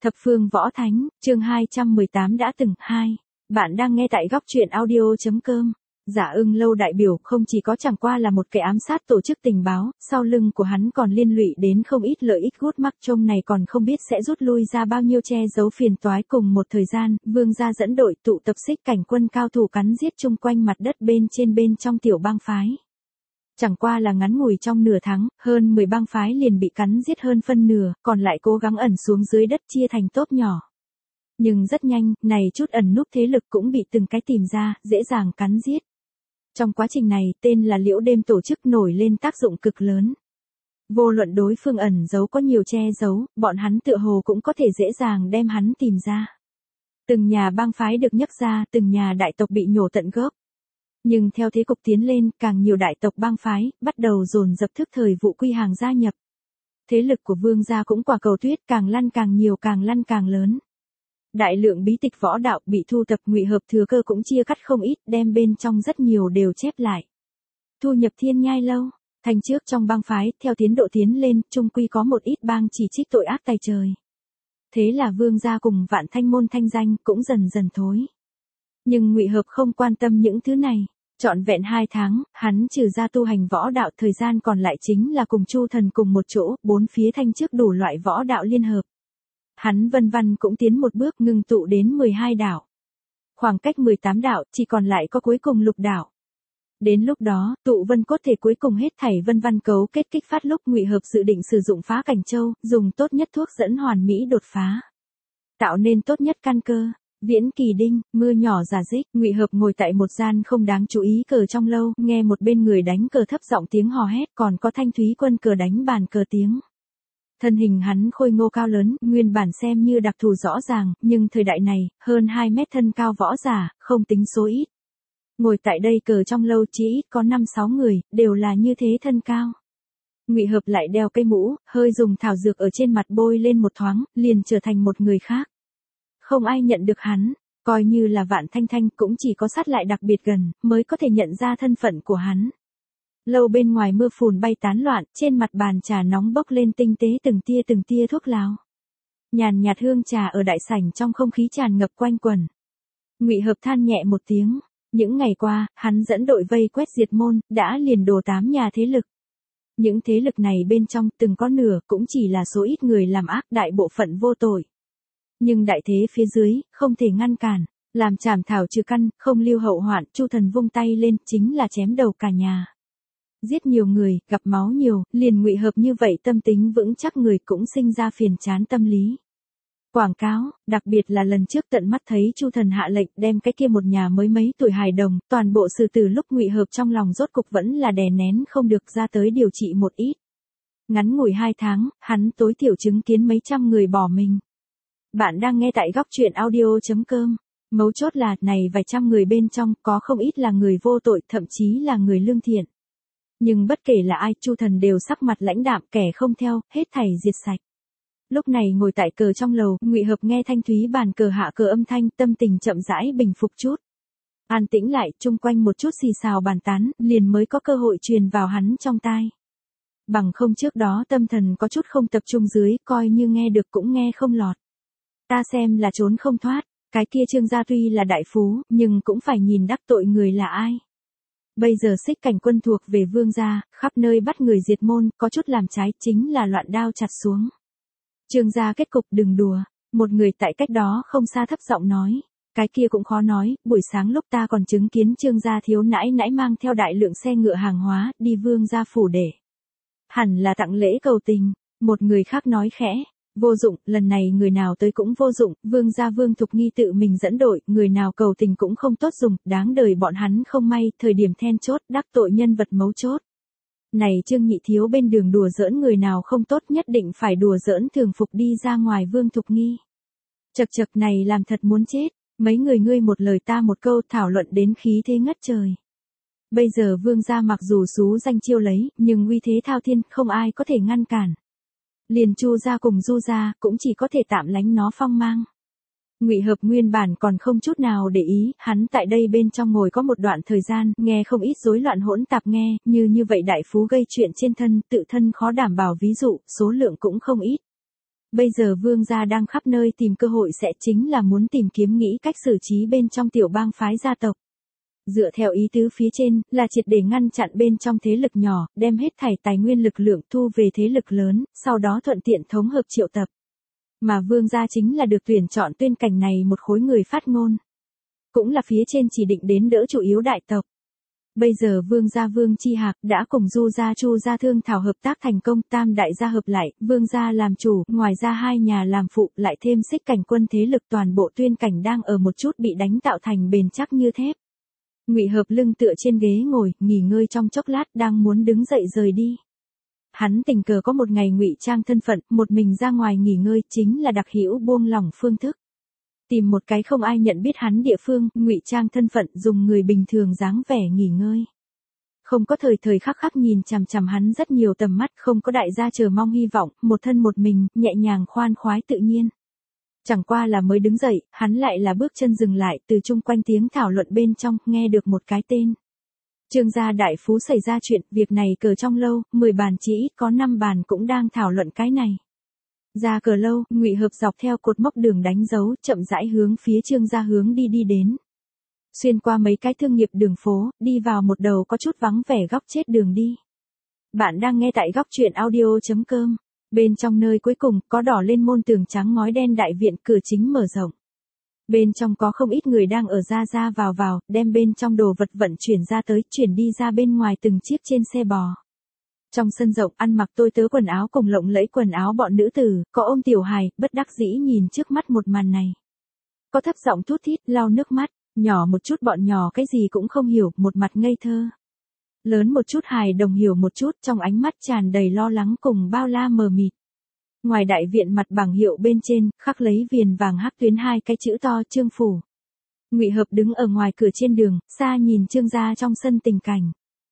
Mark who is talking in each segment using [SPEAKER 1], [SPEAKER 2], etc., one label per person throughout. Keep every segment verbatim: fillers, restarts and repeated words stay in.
[SPEAKER 1] Thập phương võ thánh, chương hai trăm mười tám đã từng, hai. Bạn đang nghe tại góc truyện audio.com. Giả Ưng Lâu đại biểu không chỉ có chẳng qua là một kẻ ám sát tổ chức tình báo, sau lưng của hắn còn liên lụy đến không ít lợi ích gút mắc, trông này còn không biết sẽ rút lui ra bao nhiêu che giấu phiền toái. Cùng một thời gian, Vương gia dẫn đội tụ tập xích cảnh quân cao thủ cắn giết chung quanh mặt đất bên trên bên trong tiểu bang phái. Chẳng qua là ngắn ngủi trong nửa tháng, hơn mười bang phái liền bị cắn giết hơn phân nửa, còn lại cố gắng ẩn xuống dưới đất chia thành tốp nhỏ. Nhưng rất nhanh, này chút ẩn núp thế lực cũng bị từng cái tìm ra, dễ dàng cắn giết. Trong quá trình này, tên là Liễu Đêm tổ chức nổi lên tác dụng cực lớn. Vô luận đối phương ẩn giấu có nhiều che giấu, bọn hắn tựa hồ cũng có thể dễ dàng đem hắn tìm ra. Từng nhà bang phái được nhấc ra, từng nhà đại tộc bị nhổ tận gốc. Nhưng theo thế cục tiến lên, càng nhiều đại tộc bang phái, bắt đầu dồn dập thức thời vụ quy hàng gia nhập. Thế lực của Vương gia cũng quả cầu tuyết, càng lăn càng nhiều, càng lăn càng lớn. Đại lượng bí tịch võ đạo bị thu thập, Ngụy Hợp thừa cơ cũng chia cắt không ít, đem bên trong rất nhiều đều chép lại. Thu nhập Thiên Nhai Lâu, thành trước trong bang phái, theo tiến độ tiến lên, chung quy có một ít bang chỉ trích tội ác tày trời. Thế là Vương gia cùng Vạn Thanh môn thanh danh cũng dần dần thối. Nhưng Ngụy Hợp không quan tâm những thứ này. Trọn vẹn hai tháng, hắn trừ ra tu hành võ đạo, thời gian còn lại chính là cùng Chu Thần cùng một chỗ, bốn phía thanh trước đủ loại võ đạo liên hợp. Hắn vân vân cũng tiến một bước, ngưng tụ đến mười hai đạo. Khoảng cách mười tám đạo, chỉ còn lại có cuối cùng lục đạo. Đến lúc đó, tụ vân cốt thể cuối cùng hết thảy vân vân cấu kết kích phát lúc Ngụy Hợp dự định sử dụng phá cảnh châu, dùng tốt nhất thuốc dẫn hoàn mỹ đột phá. Tạo nên tốt nhất căn cơ. Viễn Kỳ Đinh, mưa nhỏ giả dích, Ngụy Hợp ngồi tại một gian không đáng chú ý cờ trong lâu, nghe một bên người đánh cờ thấp giọng tiếng hò hét, còn có thanh thúy quân cờ đánh bàn cờ tiếng. Thân hình hắn khôi ngô cao lớn, nguyên bản xem như đặc thù rõ ràng, nhưng thời đại này, hơn hai mét thân cao võ giả, không tính số ít. Ngồi tại đây cờ trong lâu chỉ ít có năm sáu người, đều là như thế thân cao. Ngụy Hợp lại đeo cây mũ, hơi dùng thảo dược ở trên mặt bôi lên một thoáng, liền trở thành một người khác. Không ai nhận được hắn, coi như là Vạn Thanh Thanh cũng chỉ có sát lại đặc biệt gần, mới có thể nhận ra thân phận của hắn. Lâu bên ngoài mưa phùn bay tán loạn, trên mặt bàn trà nóng bốc lên tinh tế từng tia từng tia thuốc lào. Nhàn nhạt hương trà ở đại sảnh trong không khí tràn ngập quanh quẩn. Ngụy Hợp than nhẹ một tiếng, những ngày qua, hắn dẫn đội vây quét diệt môn, đã liền đồ tám nhà thế lực. Những thế lực này bên trong, từng có nửa, cũng chỉ là số ít người làm ác, đại bộ phận vô tội. Nhưng đại thế phía dưới, không thể ngăn cản, làm trảm thảo trừ căn, không lưu hậu hoạn, Chu Thần vung tay lên, chính là chém đầu cả nhà. Giết nhiều người, gặp máu nhiều, liền Ngụy Hợp như vậy tâm tính vững chắc người cũng sinh ra phiền chán tâm lý. Quảng cáo, đặc biệt là lần trước tận mắt thấy Chu Thần hạ lệnh đem cái kia một nhà mới mấy tuổi hài đồng, toàn bộ sự từ lúc Ngụy Hợp trong lòng rốt cục vẫn là đè nén không được ra tới điều trị một ít. Ngắn ngủi hai tháng, hắn tối thiểu chứng kiến mấy trăm người bỏ mình. Bạn đang nghe tại góc truyện audio.com. Mấu chốt là, này vài trăm người bên trong, có không ít là người vô tội, thậm chí là người lương thiện. Nhưng bất kể là ai, Chu Thần đều sắc mặt lãnh đạm, kẻ không theo, hết thảy diệt sạch. Lúc này ngồi tại cờ trong lầu, Ngụy Hợp nghe thanh thúy bàn cờ hạ cờ âm thanh, tâm tình chậm rãi bình phục chút. An tĩnh lại, chung quanh một chút xì xào bàn tán, liền mới có cơ hội truyền vào hắn trong tai. Bằng không trước đó tâm thần có chút không tập trung dưới, coi như nghe được cũng nghe không lọt. Ta xem là trốn không thoát, cái kia Trương gia tuy là đại phú, nhưng cũng phải nhìn đắc tội người là ai. Bây giờ xích cảnh quân thuộc về Vương gia, khắp nơi bắt người diệt môn, có chút làm trái, chính là loạn đao chặt xuống. Trương gia kết cục đừng đùa, một người tại cách đó không xa thấp giọng nói, cái kia cũng khó nói, buổi sáng lúc ta còn chứng kiến Trương gia thiếu nãi nãi mang theo đại lượng xe ngựa hàng hóa, đi Vương gia phủ để. Hẳn là tặng lễ cầu tình, một người khác nói khẽ. Vô dụng, lần này người nào tới cũng vô dụng, Vương gia Vương Thục Nghi tự mình dẫn đội, người nào cầu tình cũng không tốt dùng, đáng đời bọn hắn không may, thời điểm then chốt, đắc tội nhân vật mấu chốt. Này Trương Nhị thiếu bên đường đùa giỡn người nào không tốt, nhất định phải đùa giỡn thường phục đi ra ngoài Vương Thục Nghi. Chật chật này làm thật muốn chết, mấy người ngươi một lời ta một câu thảo luận đến khí thế ngất trời. Bây giờ Vương gia mặc dù xú danh chiêu lấy, nhưng uy thế thao thiên, không ai có thể ngăn cản. Liền Chu gia cùng Du gia cũng chỉ có thể tạm lánh nó phong mang. Ngụy Hợp nguyên bản còn không chút nào để ý, hắn tại đây bên trong ngồi có một đoạn thời gian, nghe không ít rối loạn hỗn tạp nghe, như như vậy đại phú gây chuyện trên thân, tự thân khó đảm bảo ví dụ, số lượng cũng không ít. Bây giờ vương gia đang khắp nơi tìm cơ hội sẽ chính là muốn tìm kiếm nghĩ cách xử trí bên trong tiểu bang phái gia tộc. Dựa theo ý tứ phía trên, là triệt để ngăn chặn bên trong thế lực nhỏ, đem hết thảy tài nguyên lực lượng thu về thế lực lớn, sau đó thuận tiện thống hợp triệu tập. Mà vương gia chính là được tuyển chọn tuyên cảnh này một khối người phát ngôn. Cũng là phía trên chỉ định đến đỡ chủ yếu đại tộc. Bây giờ vương gia Vương Chi Hạc đã cùng Du gia Chu gia thương thảo hợp tác thành công, tam đại gia hợp lại, vương gia làm chủ, ngoài ra hai nhà làm phụ, lại thêm xích cảnh quân thế lực, toàn bộ tuyên cảnh đang ở một chút bị đánh tạo thành bền chắc như thép. Ngụy Hợp lưng tựa trên ghế ngồi, nghỉ ngơi trong chốc lát, đang muốn đứng dậy rời đi. Hắn tình cờ có một ngày ngụy trang thân phận, một mình ra ngoài nghỉ ngơi, chính là đặc hữu buông lỏng phương thức. Tìm một cái không ai nhận biết hắn địa phương, ngụy trang thân phận, dùng người bình thường dáng vẻ nghỉ ngơi. Không có thời thời khắc khắc nhìn chằm chằm hắn rất nhiều tầm mắt, không có đại gia chờ mong hy vọng, một thân một mình, nhẹ nhàng khoan khoái tự nhiên. Chẳng qua là mới đứng dậy, hắn lại là bước chân dừng lại, từ chung quanh tiếng thảo luận bên trong, nghe được một cái tên. Trương gia đại phú xảy ra chuyện, việc này cờ trong lâu, mười bàn chỉ ít có năm bàn cũng đang thảo luận cái này. Ra cờ lâu, Ngụy Hợp dọc theo cột mốc đường đánh dấu, chậm rãi hướng phía Trương gia hướng đi đi đến. Xuyên qua mấy cái thương nghiệp đường phố, đi vào một đầu có chút vắng vẻ góc chết đường đi. Bạn đang nghe tại góc truyện audio chấm com. Bên trong nơi cuối cùng, có đỏ lên môn tường trắng ngói đen đại viện, cửa chính mở rộng. Bên trong có không ít người đang ở ra ra vào vào, đem bên trong đồ vật vận chuyển ra tới, chuyển đi ra bên ngoài từng chiếc trên xe bò. Trong sân rộng, ăn mặc tôi tớ quần áo cùng lộng lẫy quần áo bọn nữ tử, có ôm tiểu hài, bất đắc dĩ nhìn trước mắt một màn này. Có thấp giọng thút thít, lau nước mắt, nhỏ một chút bọn nhỏ cái gì cũng không hiểu, một mặt ngây thơ. Lớn một chút hài đồng hiểu một chút, trong ánh mắt tràn đầy lo lắng cùng bao la mờ mịt. Ngoài đại viện mặt bảng hiệu bên trên, khắc lấy viền vàng hắc tuyến hai cái chữ to Trương phủ. Ngụy Hợp đứng ở ngoài cửa trên đường, xa nhìn Trương gia trong sân tình cảnh.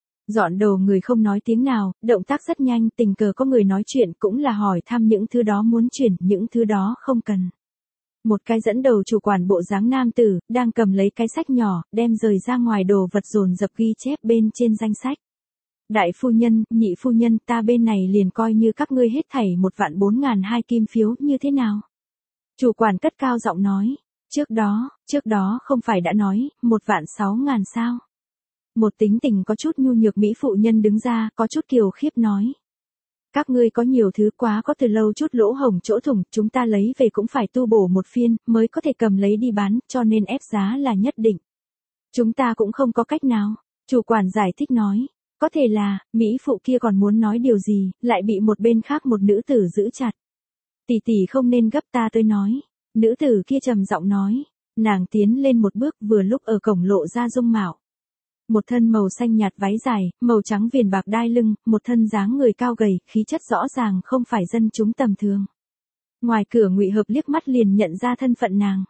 [SPEAKER 1] Dọn đồ người không nói tiếng nào, động tác rất nhanh, tình cờ có người nói chuyện cũng là hỏi thăm những thứ đó muốn chuyển, những thứ đó không cần. Một cái dẫn đầu chủ quản bộ dáng nam tử, đang cầm lấy cái sách nhỏ, đem rời ra ngoài đồ vật dồn dập ghi chép bên trên danh sách. Đại phu nhân, nhị phu nhân, ta bên này liền coi như các ngươi hết thảy một vạn bốn ngàn hai kim phiếu, như thế nào? Chủ quản cất cao giọng nói, trước đó, trước đó không phải đã nói, một vạn sáu ngàn sao? Một tính tình có chút nhu nhược mỹ phụ nhân đứng ra, có chút kiều khiếp nói. Các ngươi có nhiều thứ quá có từ lâu chút lỗ hổng chỗ thủng, chúng ta lấy về cũng phải tu bổ một phiên, mới có thể cầm lấy đi bán, cho nên ép giá là nhất định. Chúng ta cũng không có cách nào, chủ quản giải thích nói. Có thể là, mỹ phụ kia còn muốn nói điều gì, lại bị một bên khác một nữ tử giữ chặt. Tỷ tỷ không nên gấp ta tới nói. Nữ tử kia trầm giọng nói. Nàng tiến lên một bước vừa lúc ở cổng lộ ra dung mạo. Một thân màu xanh nhạt váy dài, màu trắng viền bạc đai lưng, một thân dáng người cao gầy, khí chất rõ ràng không phải dân chúng tầm thường. Ngoài cửa Ngụy Hợp liếc mắt liền nhận ra thân phận nàng.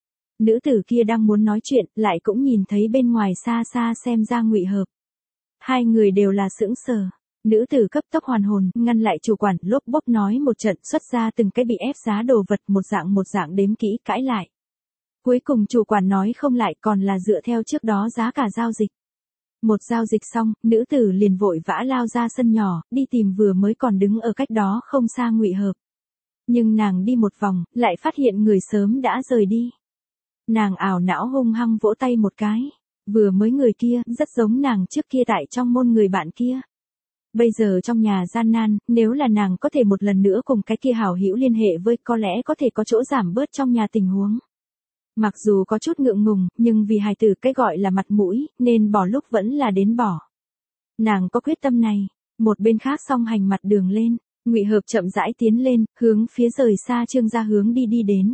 [SPEAKER 1] Nữ tử kia đang muốn nói chuyện, lại cũng nhìn thấy bên ngoài xa xa xem ra Ngụy Hợp. Hai người đều là sững sờ. Nữ tử cấp tốc hoàn hồn, ngăn lại chủ quản, lốp bốp nói một trận, xuất ra từng cái bị ép giá đồ vật, một dạng một dạng đếm kỹ, cãi lại. Cuối cùng chủ quản nói không lại, còn là dựa theo trước đó giá cả giao dịch. Một giao dịch xong, nữ tử liền vội vã lao ra sân nhỏ, đi tìm vừa mới còn đứng ở cách đó không xa Ngụy Hợp. Nhưng nàng đi một vòng, lại phát hiện người sớm đã rời đi. Nàng ảo não hung hăng vỗ tay một cái. Vừa mới người kia, rất giống nàng trước kia tại trong môn người bạn kia. Bây giờ trong nhà gian nan, nếu là nàng có thể một lần nữa cùng cái kia hảo hữu liên hệ với, có lẽ có thể có chỗ giảm bớt trong nhà tình huống. Mặc dù có chút ngượng ngùng, nhưng vì hài tử cái gọi là mặt mũi, nên bỏ lúc vẫn là đến bỏ. Nàng có quyết tâm này. Một bên khác song hành mặt đường lên, Ngụy Hợp chậm rãi tiến lên, hướng phía rời xa Trương gia hướng đi đi đến.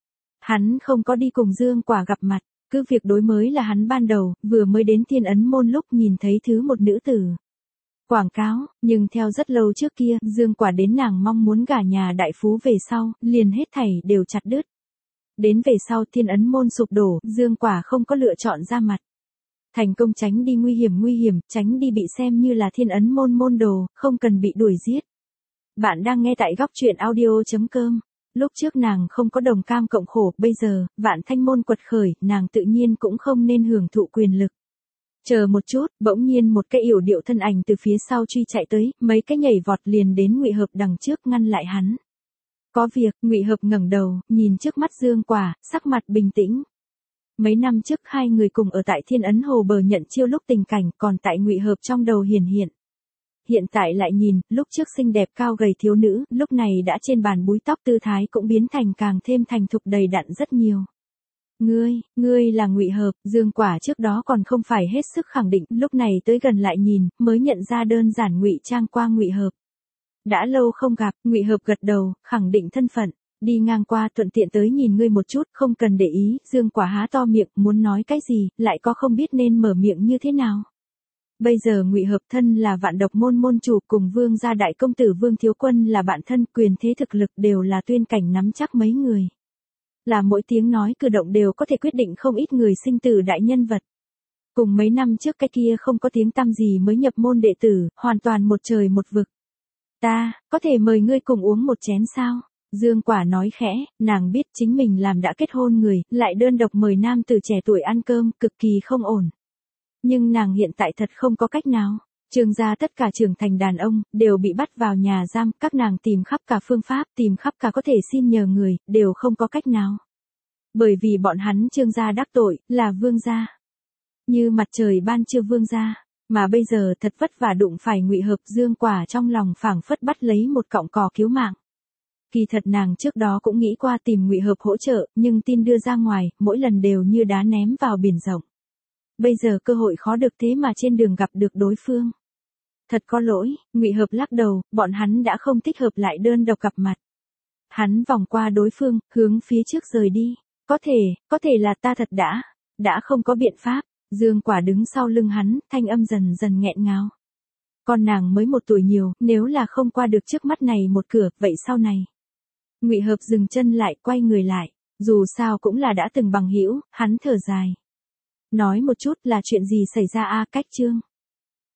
[SPEAKER 1] Hắn không có đi cùng Dương Quả gặp mặt. Cứ việc đối mới là hắn ban đầu, vừa mới đến Thiên Ấn môn lúc nhìn thấy thứ một nữ tử. Quảng cáo, nhưng theo rất lâu trước kia, Dương Quả đến nàng mong muốn gả nhà đại phú về sau, liền hết thảy đều chặt đứt. Đến về sau Thiên Ấn môn sụp đổ, Dương Quả không có lựa chọn ra mặt. Thành công tránh đi nguy hiểm nguy hiểm, tránh đi bị xem như là Thiên Ấn môn môn đồ, không cần bị đuổi giết. Bạn đang nghe tại góc truyện audio chấm com. Lúc trước nàng không có đồng cam cộng khổ, bây giờ, vạn thanh môn quật khởi, nàng tự nhiên cũng không nên hưởng thụ quyền lực. Chờ một chút, bỗng nhiên một cái yểu điệu thân ảnh từ phía sau truy chạy tới, mấy cái nhảy vọt liền đến Ngụy Hợp đằng trước ngăn lại hắn. Có việc, Ngụy Hợp ngẩng đầu, nhìn trước mắt Dương Quả, sắc mặt bình tĩnh. Mấy năm trước hai người cùng ở tại Thiên Ấn Hồ bờ nhận chiêu lúc tình cảnh còn tại Ngụy Hợp trong đầu hiển hiện. Hiện tại lại nhìn, lúc trước xinh đẹp cao gầy thiếu nữ, lúc này đã trên bàn búi tóc tư thái cũng biến thành càng thêm thành thục đầy đặn rất nhiều. Ngươi, ngươi là Ngụy Hợp, Dương Quả trước đó còn không phải hết sức khẳng định, lúc này tới gần lại nhìn, mới nhận ra đơn giản ngụy trang qua Ngụy Hợp. Đã lâu không gặp, Ngụy Hợp gật đầu, khẳng định thân phận, đi ngang qua thuận tiện tới nhìn ngươi một chút, không cần để ý, Dương Quả há to miệng, muốn nói cái gì, lại có không biết nên mở miệng như thế nào. Bây giờ Ngụy Hợp thân là Vạn Độc môn môn chủ cùng Vương gia đại công tử Vương Thiếu Quân là bạn thân, quyền thế thực lực đều là tuyên cảnh nắm chắc mấy người. Là mỗi tiếng nói cử động đều có thể quyết định không ít người sinh tử đại nhân vật. Cùng mấy năm trước cái kia không có tiếng tăm gì mới nhập môn đệ tử, hoàn toàn một trời một vực. Ta, có thể mời ngươi cùng uống một chén sao? Dương Quả nói khẽ, nàng biết chính mình làm đã kết hôn người, lại đơn độc mời nam tử trẻ tuổi ăn cơm, cực kỳ không ổn. Nhưng nàng hiện tại thật không có cách nào. Trương gia tất cả trưởng thành đàn ông, đều bị bắt vào nhà giam, các nàng tìm khắp cả phương pháp, tìm khắp cả có thể xin nhờ người, đều không có cách nào. Bởi vì bọn hắn Trương gia đắc tội, là Vương gia. Như mặt trời ban trưa Vương gia, mà bây giờ thật vất vả đụng phải Ngụy Hợp. Dương Quả trong lòng phảng phất bắt lấy một cọng cỏ cứu mạng. Kỳ thật nàng trước đó cũng nghĩ qua tìm Ngụy Hợp hỗ trợ, nhưng tin đưa ra ngoài, mỗi lần đều như đá ném vào biển rộng. Bây giờ cơ hội khó được thế mà trên đường gặp được đối phương. Thật có lỗi, Ngụy Hợp lắc đầu, bọn hắn đã không thích hợp lại đơn độc gặp mặt. Hắn vòng qua đối phương, hướng phía trước rời đi. Có thể, có thể là ta thật đã, đã không có biện pháp. Dương Quả đứng sau lưng hắn, thanh âm dần dần nghẹn ngào. Con nàng mới một tuổi nhiều, nếu là không qua được trước mắt này một cửa, vậy sau này. Ngụy Hợp dừng chân lại, quay người lại. Dù sao cũng là đã từng bằng hữu, hắn thở dài. Nói một chút là chuyện gì xảy ra a? Cách chương.